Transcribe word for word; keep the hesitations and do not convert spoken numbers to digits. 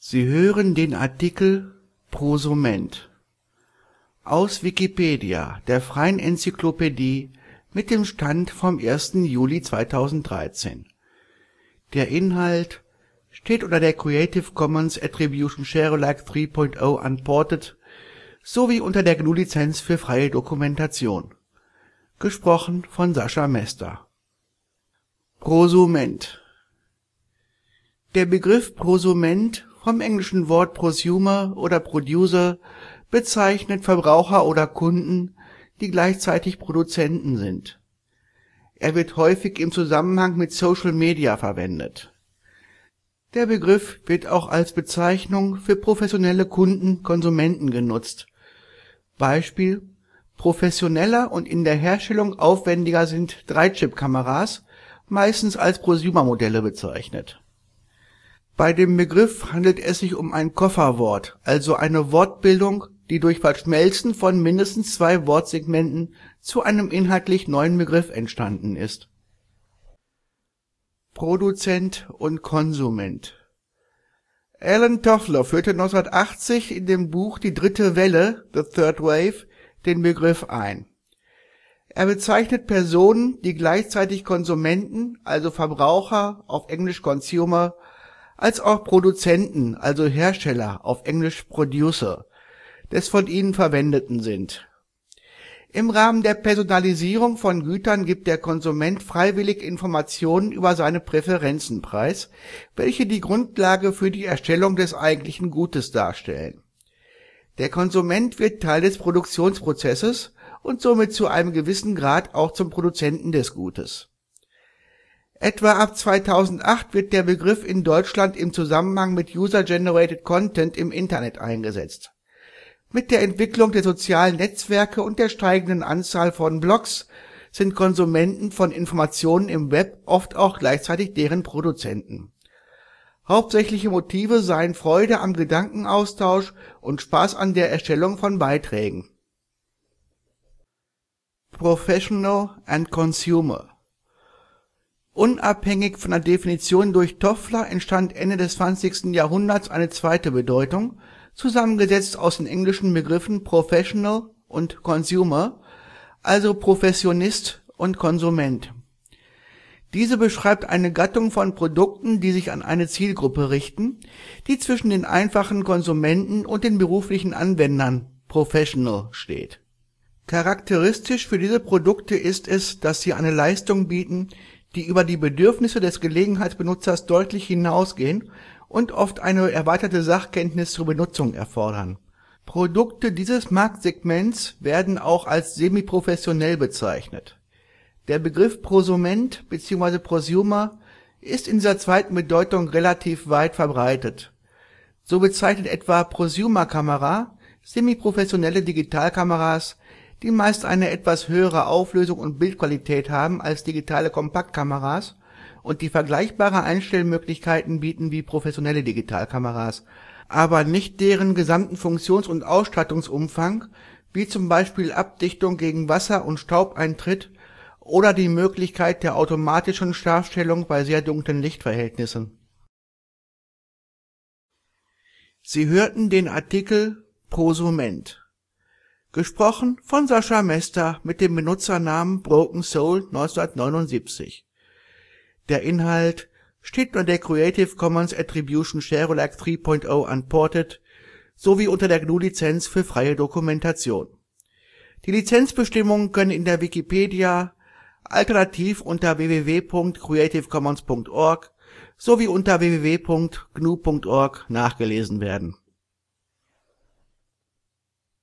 Sie hören den Artikel Prosument, aus Wikipedia, der freien Enzyklopädie. Mit dem Stand vom ersten Juli zweitausenddreizehn. Der Inhalt steht unter der Creative Commons Attribution Share Alike drei Punkt null Unported sowie unter der G N U Lizenz für freie Dokumentation. Gesprochen von Sascha Mester. Prosument. Der Begriff Prosument, vom englischen Wort Prosumer oder Producer, bezeichnet Verbraucher oder Kunden, die gleichzeitig Produzenten sind. Er wird häufig im Zusammenhang mit Social Media verwendet. Der Begriff wird auch als Bezeichnung für professionelle Kunden, Konsumenten genutzt. Beispiel: Professioneller und in der Herstellung aufwendiger sind Drei-Chip-Kameras, meistens als Prosumer-Modelle bezeichnet. Bei dem Begriff handelt es sich um ein Kofferwort, also eine Wortbildung, die durch Verschmelzen von mindestens zwei Wortsegmenten zu einem inhaltlich neuen Begriff entstanden ist. Produzent und Konsument. Allen Toffler führte neunzehnhundertachtzig in dem Buch Die dritte Welle, The Third Wave, den Begriff ein. Er bezeichnet Personen, die gleichzeitig Konsumenten, also Verbraucher, auf Englisch Consumer, als auch Produzenten, also Hersteller, auf Englisch Producer, des von ihnen Verwendeten sind. Im Rahmen der Personalisierung von Gütern gibt der Konsument freiwillig Informationen über seine Präferenzen preis, welche die Grundlage für die Erstellung des eigentlichen Gutes darstellen. Der Konsument wird Teil des Produktionsprozesses und somit zu einem gewissen Grad auch zum Produzenten des Gutes. Etwa ab zweitausendacht wird der Begriff in Deutschland im Zusammenhang mit User-Generated Content im Internet eingesetzt. Mit der Entwicklung der sozialen Netzwerke und der steigenden Anzahl von Blogs sind Konsumenten von Informationen im Web oft auch gleichzeitig deren Produzenten. Hauptsächliche Motive seien Freude am Gedankenaustausch und Spaß an der Erstellung von Beiträgen. Professional and Consumer. Unabhängig von der Definition durch Toffler entstand Ende des zwanzigsten Jahrhunderts eine zweite Bedeutung, zusammengesetzt aus den englischen Begriffen Professional und Consumer, also Professionist und Konsument. Diese beschreibt eine Gattung von Produkten, die sich an eine Zielgruppe richten, die zwischen den einfachen Konsumenten und den beruflichen Anwendern Professional steht. Charakteristisch für diese Produkte ist es, dass sie eine Leistung bieten, die über die Bedürfnisse des Gelegenheitsbenutzers deutlich hinausgehen und oft eine erweiterte Sachkenntnis zur Benutzung erfordern. Produkte dieses Marktsegments werden auch als semiprofessionell bezeichnet. Der Begriff Prosument bzw. Prosumer ist in dieser zweiten Bedeutung relativ weit verbreitet. So bezeichnet etwa Prosumer-Kamera semiprofessionelle Digitalkameras, die meist eine etwas höhere Auflösung und Bildqualität haben als digitale Kompaktkameras und die vergleichbare Einstellmöglichkeiten bieten wie professionelle Digitalkameras, aber nicht deren gesamten Funktions- und Ausstattungsumfang, wie zum Beispiel Abdichtung gegen Wasser- und Staubeintritt oder die Möglichkeit der automatischen Scharfstellung bei sehr dunklen Lichtverhältnissen. Sie hörten den Artikel Prosument, gesprochen von Sascha Mester mit dem Benutzernamen Broken Soul neunzehnhundertneunundsiebzig. Der Inhalt steht unter der Creative Commons Attribution Share Alike drei Punkt null Unported sowie unter der G N U Lizenz für freie Dokumentation. Die Lizenzbestimmungen können in der Wikipedia, alternativ unter w w w Punkt creative commons Punkt org sowie unter w w w Punkt g n u Punkt org nachgelesen werden.